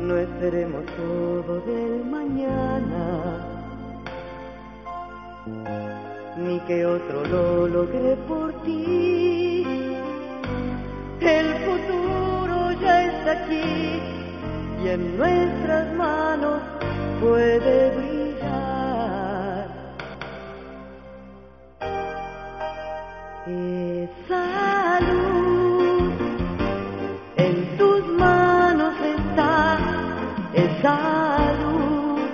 No esperemos todo del mañana, ni que otro lo logre por ti. El futuro ya está aquí y en nuestras manos puede brillar. Esa luz en tus manos está, esa luz.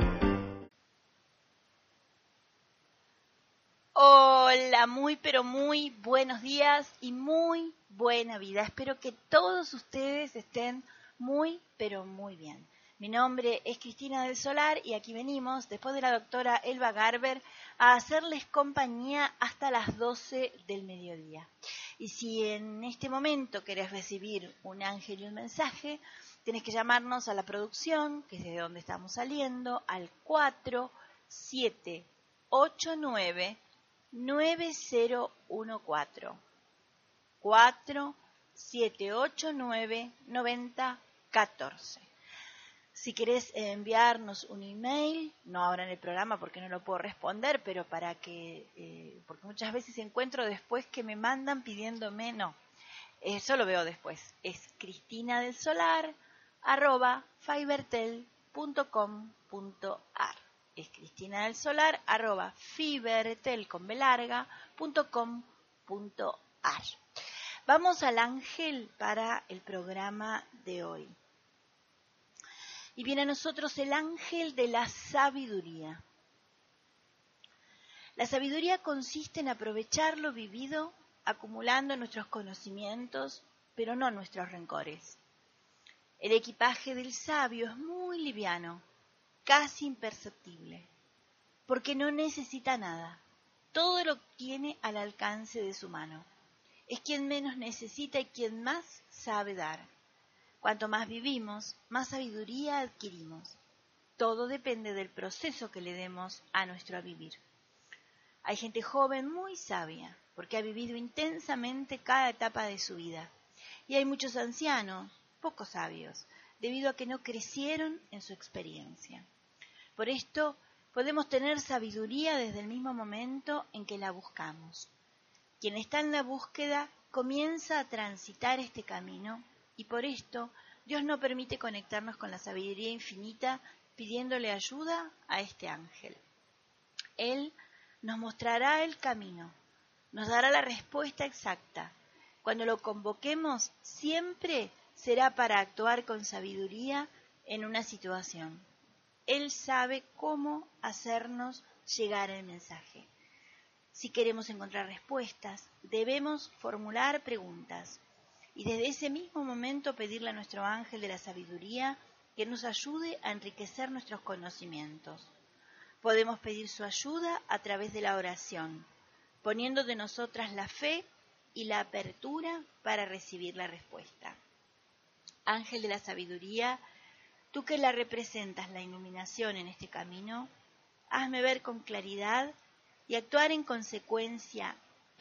Hola, muy pero muy buenos días y muy buena vida. Espero que todos ustedes estén muy pero muy bien. Mi nombre es Cristina del Solar y aquí venimos, después de la doctora Elba Garber, a hacerles compañía hasta las 12 del mediodía. Y si en este momento querés recibir un ángel y un mensaje, tenés que llamarnos a la producción, que es de donde estamos saliendo, al 4789 9014 4789 9014. Si querés enviarnos un email, no ahora en el programa porque no lo puedo responder, pero para que, porque muchas veces encuentro después que me mandan pidiéndome, no, eso lo veo después, es cristina.delsolar@fibertel.com.ar. Es cristina.delsolar@fibertel.com.ar. Vamos al ángel para el programa de hoy. Y viene a nosotros el ángel de la sabiduría. La sabiduría consiste en aprovechar lo vivido, acumulando nuestros conocimientos, pero no nuestros rencores. El equipaje del sabio es muy liviano, casi imperceptible, porque no necesita nada. Todo lo tiene al alcance de su mano. Es quien menos necesita y quien más sabe dar. Cuanto más vivimos, más sabiduría adquirimos. Todo depende del proceso que le demos a nuestro vivir. Hay gente joven muy sabia, porque ha vivido intensamente cada etapa de su vida. Y hay muchos ancianos, poco sabios, debido a que no crecieron en su experiencia. Por esto, podemos tener sabiduría desde el mismo momento en que la buscamos. Quien está en la búsqueda comienza a transitar este camino y por esto Dios no permite conectarnos con la sabiduría infinita pidiéndole ayuda a este ángel. Él nos mostrará el camino, nos dará la respuesta exacta. Cuando lo convoquemos, siempre será para actuar con sabiduría en una situación. Él sabe cómo hacernos llegar el mensaje. Si queremos encontrar respuestas, debemos formular preguntas y desde ese mismo momento pedirle a nuestro ángel de la sabiduría que nos ayude a enriquecer nuestros conocimientos. Podemos pedir su ayuda a través de la oración, poniendo de nosotras la fe y la apertura para recibir la respuesta. Ángel de la sabiduría, tú que la representas la iluminación en este camino, hazme ver con claridad y actuar en consecuencia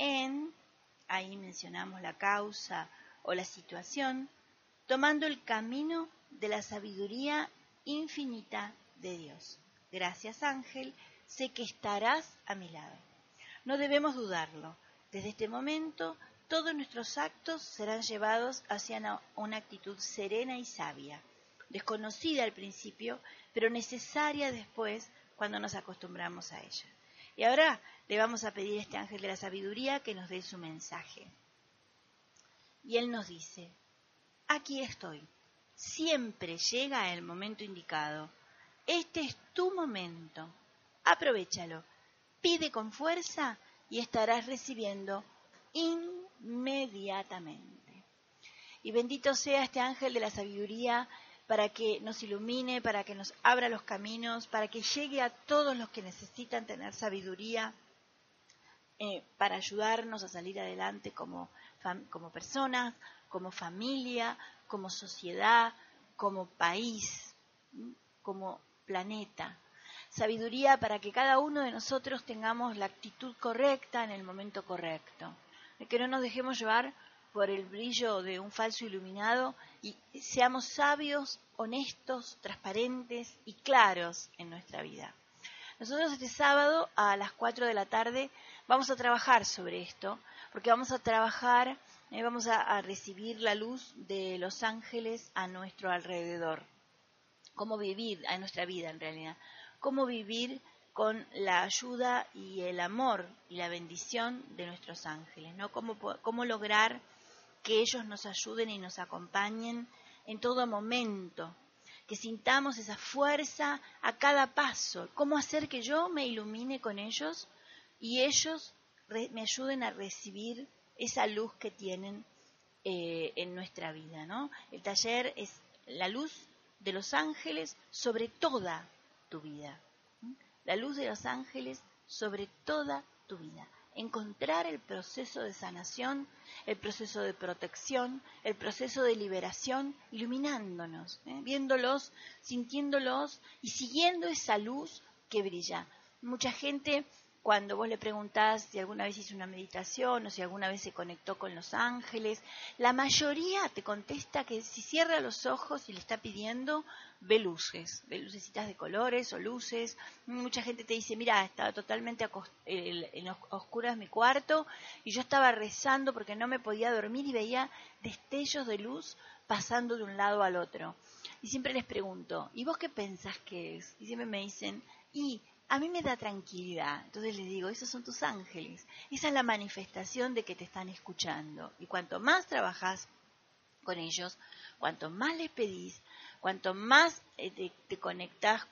ahí mencionamos la causa o la situación, tomando el camino de la sabiduría infinita de Dios. Gracias, ángel, sé que estarás a mi lado. No debemos dudarlo. Desde este momento, todos nuestros actos serán llevados hacia una actitud serena y sabia, desconocida al principio, pero necesaria después cuando nos acostumbramos a ella. Y ahora le vamos a pedir a este ángel de la sabiduría que nos dé su mensaje. Y él nos dice, aquí estoy. Siempre llega el momento indicado. Este es tu momento. Aprovéchalo. Pide con fuerza y estarás recibiendo inmediatamente. Y bendito sea este ángel de la sabiduría para que nos ilumine, para que nos abra los caminos, para que llegue a todos los que necesitan tener sabiduría, para ayudarnos a salir adelante como personas, como familia, como sociedad, como país, como planeta. Sabiduría para que cada uno de nosotros tengamos la actitud correcta en el momento correcto. De que no nos dejemos llevar por el brillo de un falso iluminado y seamos sabios, honestos, transparentes y claros en nuestra vida. Nosotros este sábado a las 4 de la tarde vamos a trabajar sobre esto, porque vamos a trabajar, vamos a recibir la luz de los ángeles a nuestro alrededor. Cómo vivir a nuestra vida en realidad, cómo vivir con la ayuda y el amor y la bendición de nuestros ángeles, ¿no? Cómo lograr que ellos nos ayuden y nos acompañen en todo momento, que sintamos esa fuerza a cada paso, cómo hacer que yo me ilumine con ellos y ellos me ayuden a recibir esa luz que tienen en nuestra vida, ¿no? El taller es la luz de los ángeles sobre toda tu vida. La luz de los ángeles sobre toda tu vida. Encontrar el proceso de sanación, el proceso de protección, el proceso de liberación, iluminándonos, viéndolos, sintiéndolos y siguiendo esa luz que brilla. Mucha gente, cuando vos le preguntás si alguna vez hizo una meditación o si alguna vez se conectó con los ángeles, la mayoría te contesta que si cierra los ojos y le está pidiendo, ve lucecitas de colores o luces. Mucha gente te dice, mira, estaba totalmente en oscuras mi cuarto y yo estaba rezando porque no me podía dormir y veía destellos de luz pasando de un lado al otro. Y siempre les pregunto, ¿y vos qué pensás que es? Y siempre me dicen, y a mí me da tranquilidad. Entonces les digo, esos son tus ángeles. Esa es la manifestación de que te están escuchando. Y cuanto más trabajás con ellos, cuanto más les pedís, cuanto más te conectás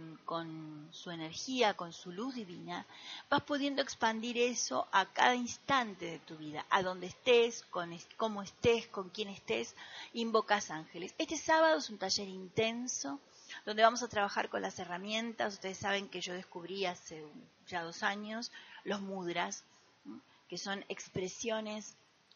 con su energía, con su luz divina, vas pudiendo expandir eso a cada instante de tu vida, a donde estés, cómo estés, con quién estés, invocas ángeles. Este sábado es un taller intenso, donde vamos a trabajar con las herramientas. Ustedes saben que yo descubrí hace ya 2 años los mudras, que son expresiones,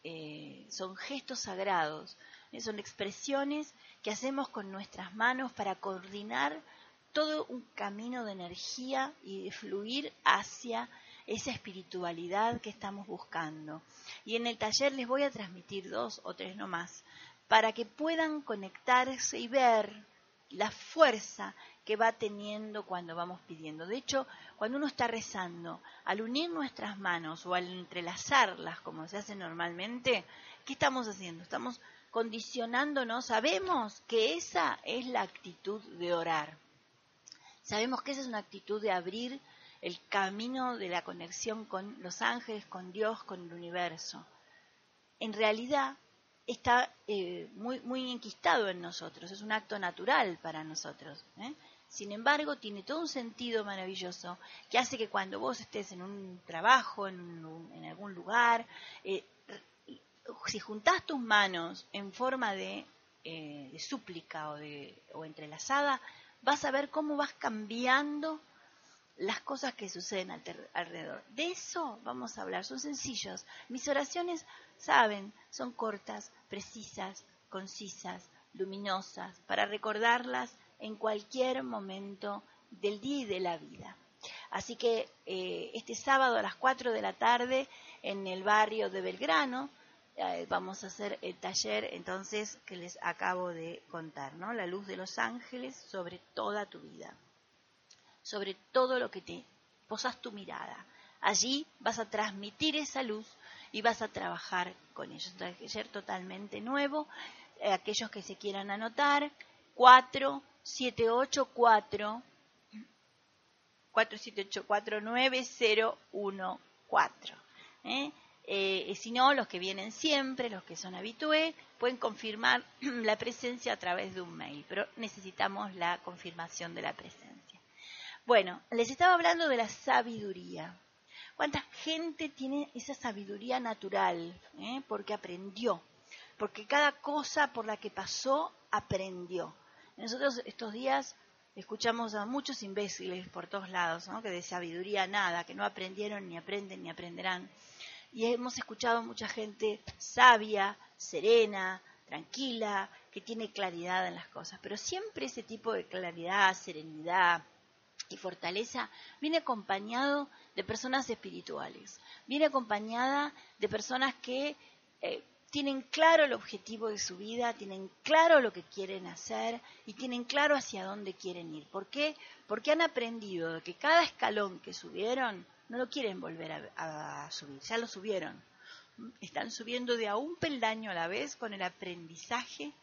son gestos sagrados, son expresiones que hacemos con nuestras manos para coordinar todo un camino de energía y de fluir hacia esa espiritualidad que estamos buscando. Y en el taller les voy a transmitir 2 o 3 nomás, para que puedan conectarse y ver la fuerza que va teniendo cuando vamos pidiendo. De hecho, cuando uno está rezando, al unir nuestras manos o al entrelazarlas como se hace normalmente, ¿qué estamos haciendo? Estamos condicionándonos, sabemos que esa es la actitud de orar. Sabemos que esa es una actitud de abrir el camino de la conexión con los ángeles, con Dios, con el universo. En realidad, está muy enquistado en nosotros, es un acto natural para nosotros. Sin embargo, tiene todo un sentido maravilloso que hace que cuando vos estés en un trabajo, en algún lugar, si juntás tus manos en forma de súplica o entrelazada, vas a ver cómo vas cambiando las cosas que suceden alrededor. De eso vamos a hablar, son sencillos. Mis oraciones, saben, son cortas, precisas, concisas, luminosas, para recordarlas en cualquier momento del día y de la vida. Así que este sábado a las 4 de la tarde en el barrio de Belgrano vamos a hacer el taller entonces que les acabo de contar, ¿no? La luz de los ángeles sobre toda tu vida, sobre todo lo que te posas tu mirada. Allí vas a transmitir esa luz y vas a trabajar con ellos. Un taller totalmente nuevo. Aquellos que se quieran anotar, 478-49014. Si no, los que vienen siempre, los que son habitués, pueden confirmar la presencia a través de un mail, pero necesitamos la confirmación de la presencia. Bueno, les estaba hablando de la sabiduría. ¿Cuánta gente tiene esa sabiduría natural? Porque aprendió, porque cada cosa por la que pasó, aprendió. Nosotros estos días escuchamos a muchos imbéciles por todos lados, ¿no? Que de sabiduría nada, que no aprendieron, ni aprenden, ni aprenderán. Y hemos escuchado mucha gente sabia, serena, tranquila, que tiene claridad en las cosas. Pero siempre ese tipo de claridad, serenidad y fortaleza viene acompañado de personas espirituales, viene acompañada de personas que tienen claro el objetivo de su vida, tienen claro lo que quieren hacer y tienen claro hacia dónde quieren ir. ¿Por qué? Porque han aprendido de que cada escalón que subieron no lo quieren volver a subir, ya lo subieron. Están subiendo de a un peldaño a la vez con el aprendizaje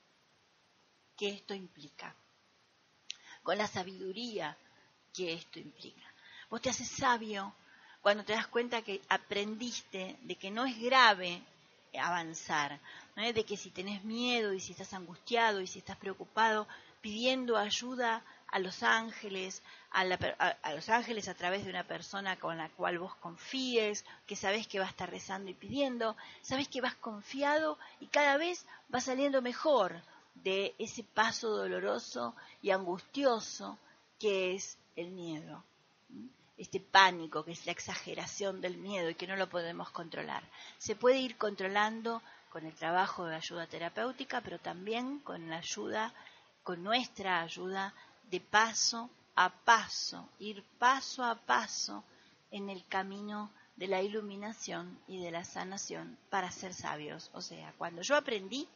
que esto implica, con la sabiduría que esto implica. Vos te haces sabio cuando te das cuenta que aprendiste de que no es grave avanzar, ¿no? De que si tenés miedo y si estás angustiado y si estás preocupado, pidiendo ayuda a los ángeles, a los ángeles a través de una persona con la cual vos confíes, que sabés que va a estar rezando y pidiendo, sabés que vas confiado y cada vez vas saliendo mejor de ese paso doloroso y angustioso que es el miedo. Este pánico, que es la exageración del miedo y que no lo podemos controlar. Se puede ir controlando con el trabajo de ayuda terapéutica, pero también con la ayuda, con nuestra ayuda de paso a paso, ir paso a paso en el camino de la iluminación y de la sanación para ser sabios. O sea, cuando yo aprendí,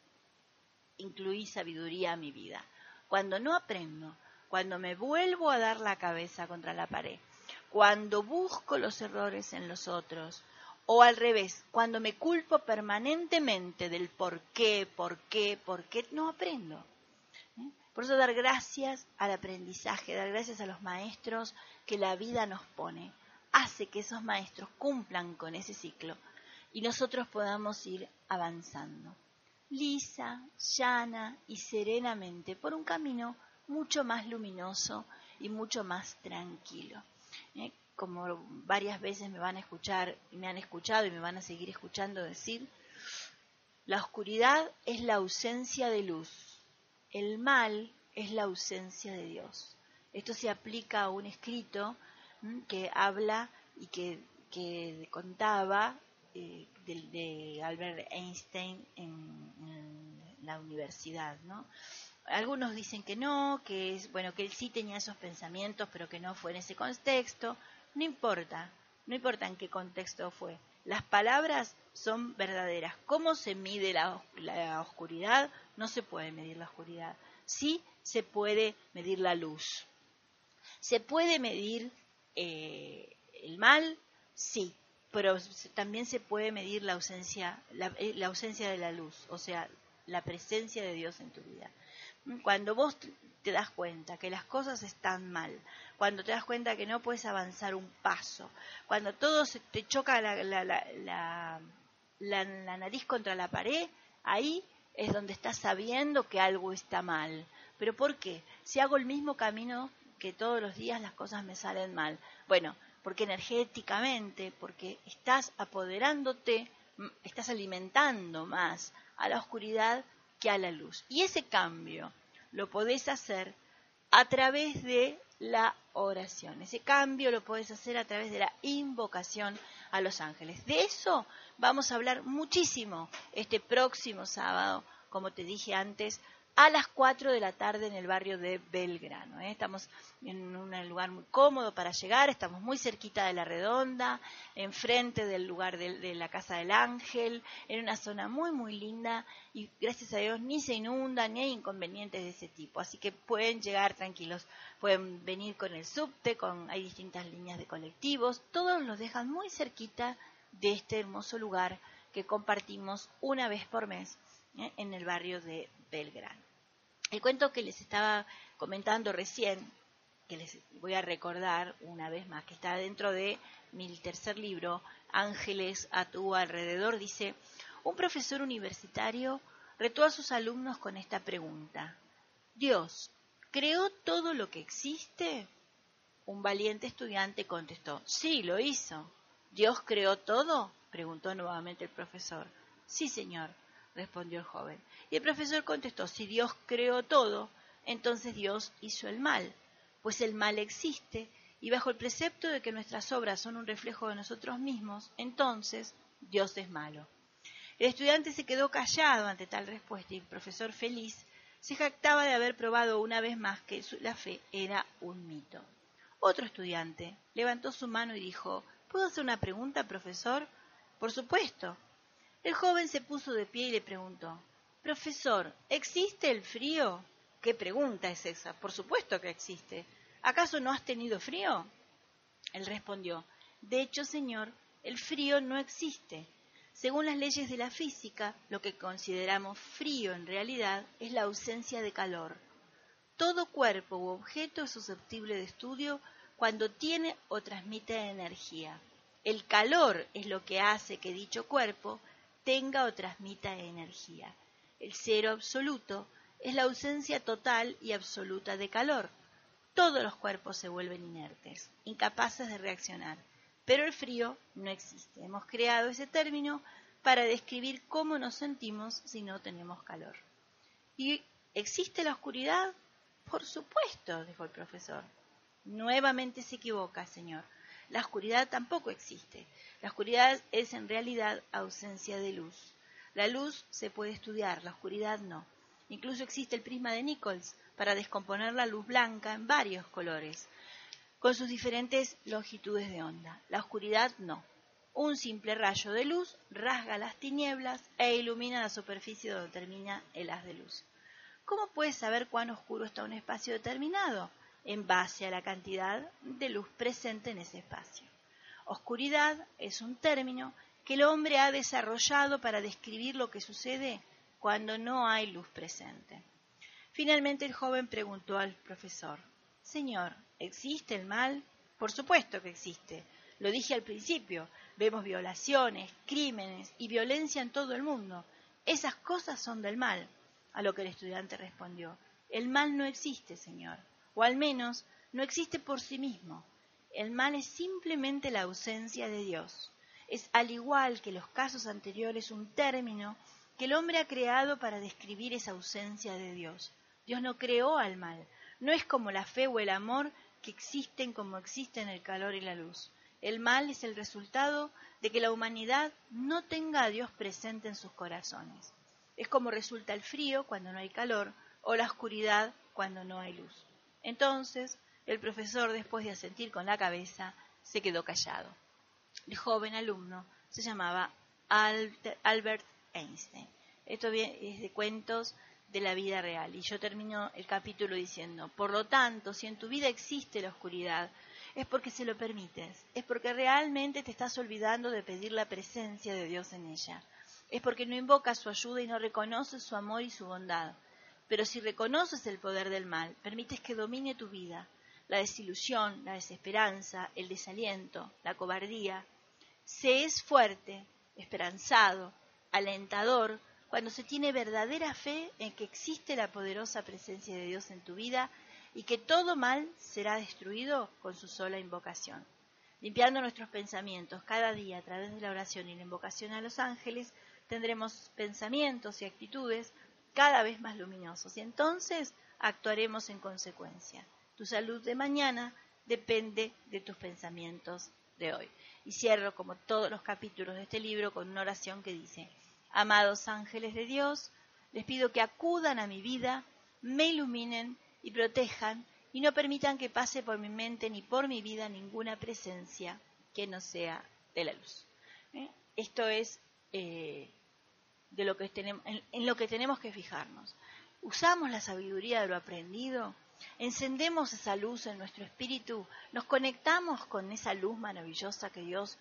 incluí sabiduría a mi vida. Cuando no aprendo, cuando me vuelvo a dar la cabeza contra la pared, cuando busco los errores en los otros, o al revés, cuando me culpo permanentemente del por qué, no aprendo. Por eso dar gracias al aprendizaje, dar gracias a los maestros que la vida nos pone, hace que esos maestros cumplan con ese ciclo y nosotros podamos ir avanzando, lisa, llana y serenamente por un camino mucho más luminoso y mucho más tranquilo. Como varias veces me van a escuchar, me han escuchado y me van a seguir escuchando decir, la oscuridad es la ausencia de luz, el mal es la ausencia de Dios. Esto se aplica a un escrito que habla y que contaba de Albert Einstein en la universidad, ¿no? Algunos dicen que no, que es bueno, que él sí tenía esos pensamientos, pero que no fue en ese contexto. No importa en qué contexto fue. Las palabras son verdaderas. ¿Cómo se mide la oscuridad? No se puede medir la oscuridad. Sí se puede medir la luz. ¿Se puede medir el mal? Sí, pero también se puede medir la ausencia de la luz, o sea, la presencia de Dios en tu vida. Cuando vos te das cuenta que las cosas están mal, cuando te das cuenta que no puedes avanzar un paso, cuando todo se te choca la nariz contra la pared, ahí es donde estás sabiendo que algo está mal. ¿Pero por qué? Si hago el mismo camino que todos los días, las cosas me salen mal. Bueno, porque energéticamente, porque estás apoderándote, estás alimentando más a la oscuridad que a la luz. Y ese cambio lo podés hacer a través de la oración. Ese cambio lo podés hacer a través de la invocación a los ángeles. De eso vamos a hablar muchísimo este próximo sábado, como te dije antes, a las 4 de la tarde en el barrio de Belgrano. Estamos en un lugar muy cómodo para llegar, estamos muy cerquita de la Redonda, enfrente del lugar de la Casa del Ángel, en una zona muy muy linda y gracias a Dios ni se inunda ni hay inconvenientes de ese tipo, así que pueden llegar tranquilos, pueden venir con el subte, hay distintas líneas de colectivos, todos los dejan muy cerquita de este hermoso lugar que compartimos una vez por mes en el barrio de Belgrano. El cuento que les estaba comentando recién, que les voy a recordar una vez más, que está dentro de mi tercer libro, Ángeles a tu alrededor, dice, un profesor universitario retó a sus alumnos con esta pregunta. ¿Dios creó todo lo que existe? Un valiente estudiante contestó, sí, lo hizo. ¿Dios creó todo? Preguntó nuevamente el profesor. Sí, señor, respondió el joven. Y el profesor contestó, si Dios creó todo, entonces Dios hizo el mal, pues el mal existe, y bajo el precepto de que nuestras obras son un reflejo de nosotros mismos, entonces Dios es malo. El estudiante se quedó callado ante tal respuesta y el profesor, feliz, se jactaba de haber probado una vez más que la fe era un mito. Otro estudiante levantó su mano y dijo, ¿puedo hacer una pregunta, profesor? Por supuesto. El joven se puso de pie y le preguntó: «Profesor, ¿existe el frío?». «¿Qué pregunta es esa? Por supuesto que existe. ¿Acaso no has tenido frío?». Él respondió: «De hecho, señor, el frío no existe. Según las leyes de la física, lo que consideramos frío en realidad es la ausencia de calor. Todo cuerpo u objeto es susceptible de estudio cuando tiene o transmite energía. El calor es lo que hace que dicho cuerpo tenga o transmita energía. El cero absoluto es la ausencia total y absoluta de calor. Todos los cuerpos se vuelven inertes, incapaces de reaccionar, pero el frío no existe. Hemos creado ese término para describir cómo nos sentimos si no tenemos calor». ¿Y existe la oscuridad? «Por supuesto», dijo el profesor. «Nuevamente se equivoca, señor. La oscuridad tampoco existe. La oscuridad es en realidad ausencia de luz. La luz se puede estudiar, la oscuridad no. Incluso existe el prisma de Nichols para descomponer la luz blanca en varios colores, con sus diferentes longitudes de onda. La oscuridad no. Un simple rayo de luz rasga las tinieblas e ilumina la superficie donde termina el haz de luz. ¿Cómo puedes saber cuán oscuro está un espacio determinado? En base a la cantidad de luz presente en ese espacio. Oscuridad es un término que el hombre ha desarrollado para describir lo que sucede cuando no hay luz presente». Finalmente el joven preguntó al profesor: «Señor, ¿existe el mal?». «Por supuesto que existe. Lo dije al principio. Vemos violaciones, crímenes y violencia en todo el mundo. Esas cosas son del mal». A lo que el estudiante respondió: «El mal no existe, señor. O al menos no existe por sí mismo. El mal es simplemente la ausencia de Dios. Es, al igual que los casos anteriores, un término que el hombre ha creado para describir esa ausencia de Dios. Dios no creó al mal. No es como la fe o el amor, que existen como existen el calor y la luz. El mal es el resultado de que la humanidad no tenga a Dios presente en sus corazones. Es como resulta el frío cuando no hay calor o la oscuridad cuando no hay luz». Entonces el profesor, después de asentir con la cabeza, se quedó callado. El joven alumno se llamaba Albert Einstein. Esto es de cuentos de la vida real. Y yo termino el capítulo diciendo: «Por lo tanto, si en tu vida existe la oscuridad, es porque se lo permites, es porque realmente te estás olvidando de pedir la presencia de Dios en ella. Es porque no invocas su ayuda y no reconoces su amor y su bondad. Pero si reconoces el poder del mal, permites que domine tu vida, la desilusión, la desesperanza, el desaliento, la cobardía. Se es fuerte, esperanzado, alentador, cuando se tiene verdadera fe en que existe la poderosa presencia de Dios en tu vida y que todo mal será destruido con su sola invocación». Limpiando nuestros pensamientos cada día a través de la oración y la invocación a los ángeles, tendremos pensamientos y actitudes cada vez más luminosos y entonces actuaremos en consecuencia. Tu salud de mañana depende de tus pensamientos de hoy. Y cierro, como todos los capítulos de este libro, con una oración que dice: «Amados ángeles de Dios, les pido que acudan a mi vida, me iluminen y protejan y no permitan que pase por mi mente ni por mi vida ninguna presencia que no sea de la luz». Esto es de lo que en lo que tenemos que fijarnos. ¿Usamos la sabiduría de lo aprendido? ¿Encendemos esa luz en nuestro espíritu? ¿Nos conectamos con esa luz maravillosa que Dios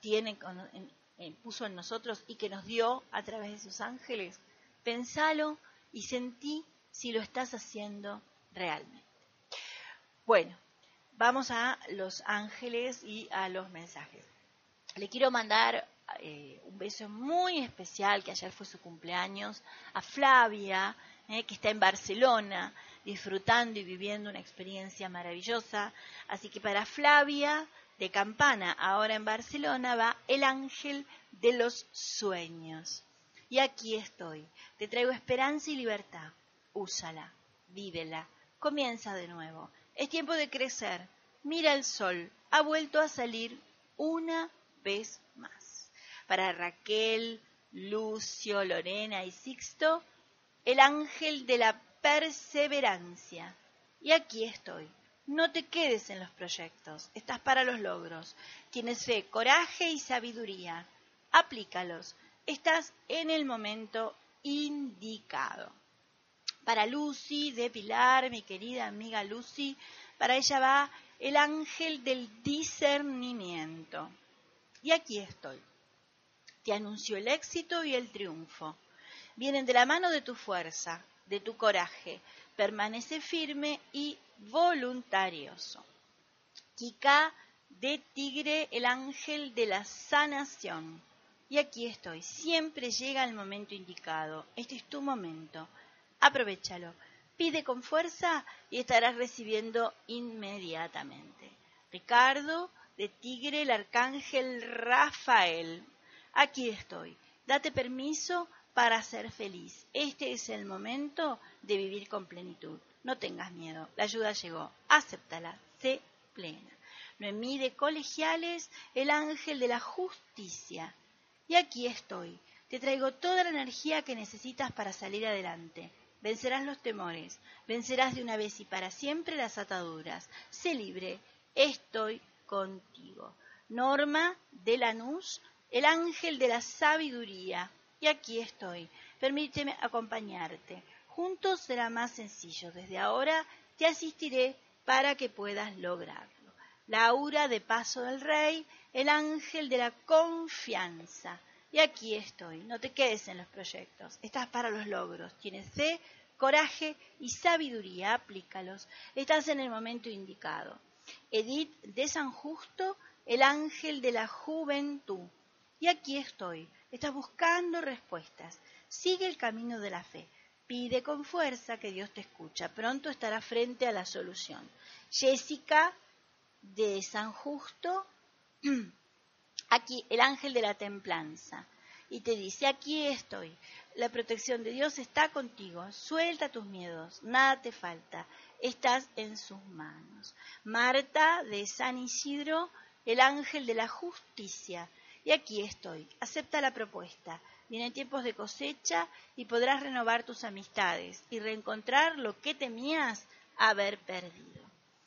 puso en nosotros y que nos dio a través de sus ángeles? Pensalo y sentí si lo estás haciendo realmente. Bueno, vamos a los ángeles y a los mensajes. Le quiero mandar un beso muy especial, que ayer fue su cumpleaños, a Flavia, que está en Barcelona, disfrutando y viviendo una experiencia maravillosa. Así que para Flavia de Campana, ahora en Barcelona, va el ángel de los sueños. Y aquí estoy, te traigo esperanza y libertad. Úsala, vívela, comienza de nuevo. Es tiempo de crecer. Mira el sol, ha vuelto a salir una vez más. Para Raquel, Lucio, Lorena y Sixto, el ángel de la perseverancia. Y aquí estoy. No te quedes en los proyectos, estás para los logros. Tienes fe, coraje y sabiduría. Aplícalos. estás en el momento indicado. Para Lucy de Pilar, mi querida amiga Lucy, para ella va el ángel del discernimiento. Y aquí estoy. Te anuncio el éxito y el triunfo. Vienen de la mano de tu fuerza, de tu coraje. Permanece firme y voluntarioso. Kika de Tigre, el ángel de la sanación. Y aquí estoy. Siempre llega el momento indicado. Este es tu momento. Aprovéchalo. Pide con fuerza y estarás recibiendo inmediatamente. Ricardo de Tigre, el arcángel Rafael. Aquí estoy. Date permiso para ser feliz. Este es el momento de vivir con plenitud. No tengas miedo. La ayuda llegó. Acéptala. Sé plena. Noemí de Colegiales, el ángel de la justicia. Y aquí estoy. Te traigo toda la energía que necesitas para salir adelante. Vencerás los temores. Vencerás de una vez y para siempre las ataduras. Sé libre. Estoy contigo. Norma de Lanús, el ángel de la sabiduría. Y aquí estoy. Permíteme acompañarte. Juntos será más sencillo. Desde ahora te asistiré para que puedas lograrlo. Laura de Paso del Rey, el ángel de la confianza. Y aquí estoy. No te quedes en los proyectos. Estás para los logros. Tienes fe, coraje y sabiduría. Aplícalos. Estás en el momento indicado. Edith de San Justo, el ángel de la juventud. Y aquí estoy. Estás buscando respuestas. Sigue el camino de la fe. Pide con fuerza que Dios te escucha. Pronto estará frente a la solución. Jessica de San Justo, aquí el ángel de la templanza. Y te dice, aquí estoy. La protección de Dios está contigo. Suelta tus miedos. Nada te falta. Estás en sus manos. Marta de San Isidro, el ángel de la justicia. Y aquí estoy. Acepta la propuesta. Vienen tiempos de cosecha y podrás renovar tus amistades y reencontrar lo que temías haber perdido.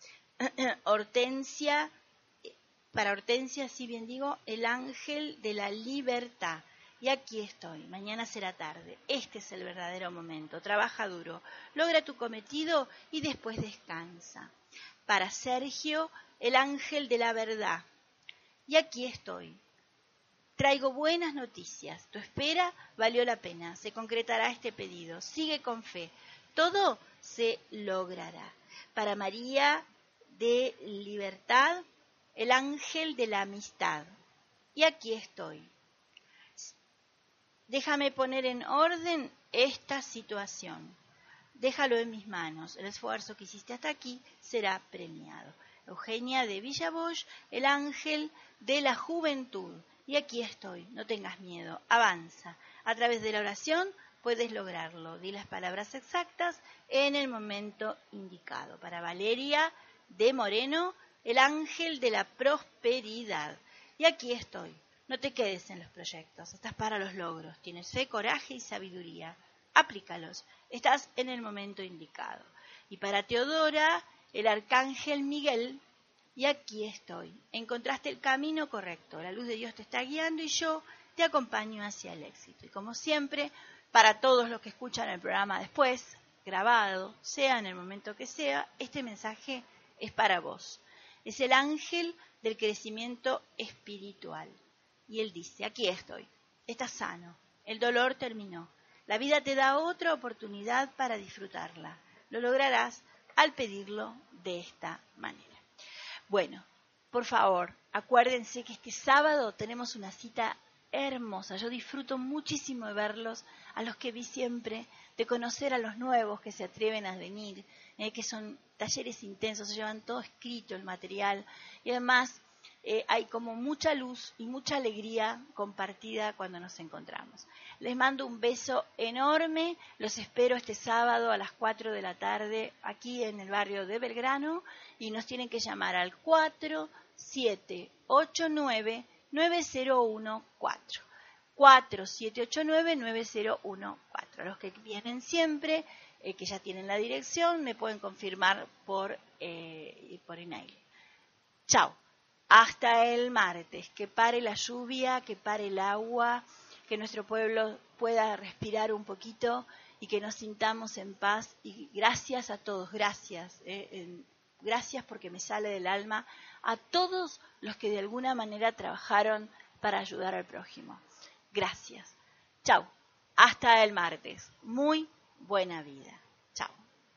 Hortensia, para Hortensia, si bien digo, el ángel de la libertad. Y aquí estoy, mañana será tarde. Este es el verdadero momento. Trabaja duro, logra tu cometido y después descansa. Para Sergio, el ángel de la verdad. Y aquí estoy. Traigo buenas noticias. Tu espera valió la pena. Se concretará este pedido. Sigue con fe. Todo se logrará. Para María de Libertad, el ángel de la amistad. Y aquí estoy. Déjame poner en orden esta situación. Déjalo en mis manos. El esfuerzo que hiciste hasta aquí será premiado. Eugenia de Villabosch, el ángel de la juventud. Y aquí estoy. No tengas miedo. Avanza. A través de la oración puedes lograrlo. Di las palabras exactas en el momento indicado. Para Valeria de Moreno, el ángel de la prosperidad. Y aquí estoy. No te quedes en los proyectos. Estás para los logros. Tienes fe, coraje y sabiduría. Aplícalos. Estás en el momento indicado. Y para Teodora, el arcángel Miguel. Y aquí estoy. Encontraste el camino correcto. La luz de Dios te está guiando y yo te acompaño hacia el éxito. Y como siempre, para todos los que escuchan el programa después, grabado, sea en el momento que sea, este mensaje es para vos. Es el ángel del crecimiento espiritual. Y él dice, aquí estoy, estás sano, el dolor terminó. La vida te da otra oportunidad para disfrutarla. Lo lograrás al pedirlo de esta manera. Bueno, por favor, acuérdense que este sábado tenemos una cita hermosa. Yo disfruto muchísimo de verlos, a los que vi siempre, de conocer a los nuevos que se atreven a venir, que son talleres intensos, se llevan todo escrito el material y además hay como mucha luz y mucha alegría compartida cuando nos encontramos. Les mando un beso enorme, los espero este sábado a las 4 de la tarde aquí en el barrio de Belgrano y nos tienen que llamar al 4789-9014. 4789-9014. Los que vienen siempre, que ya tienen la dirección, me pueden confirmar por email. Chao. Hasta el martes. Que pare la lluvia, que pare el agua, que nuestro pueblo pueda respirar un poquito y que nos sintamos en paz. Y gracias a todos, gracias. Gracias porque me sale del alma a todos los que de alguna manera trabajaron para ayudar al prójimo. Gracias. Chau. Hasta el martes. Muy buena vida. Chau.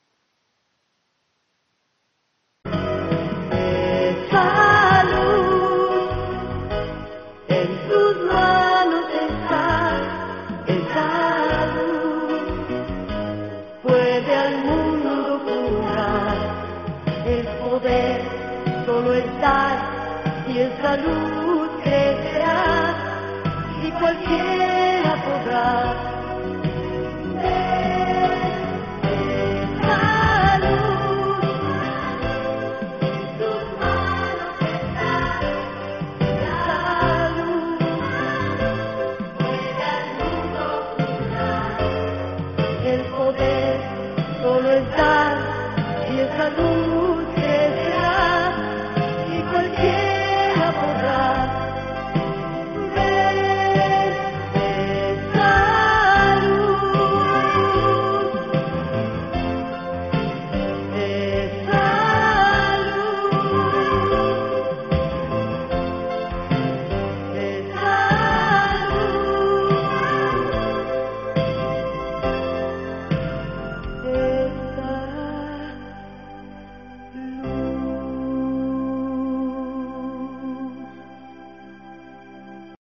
Salud, en tus manos está salud. Puede al mundo curar, el poder solo está y en salud crecerá y cualquiera podrá. Solo estar y esa luz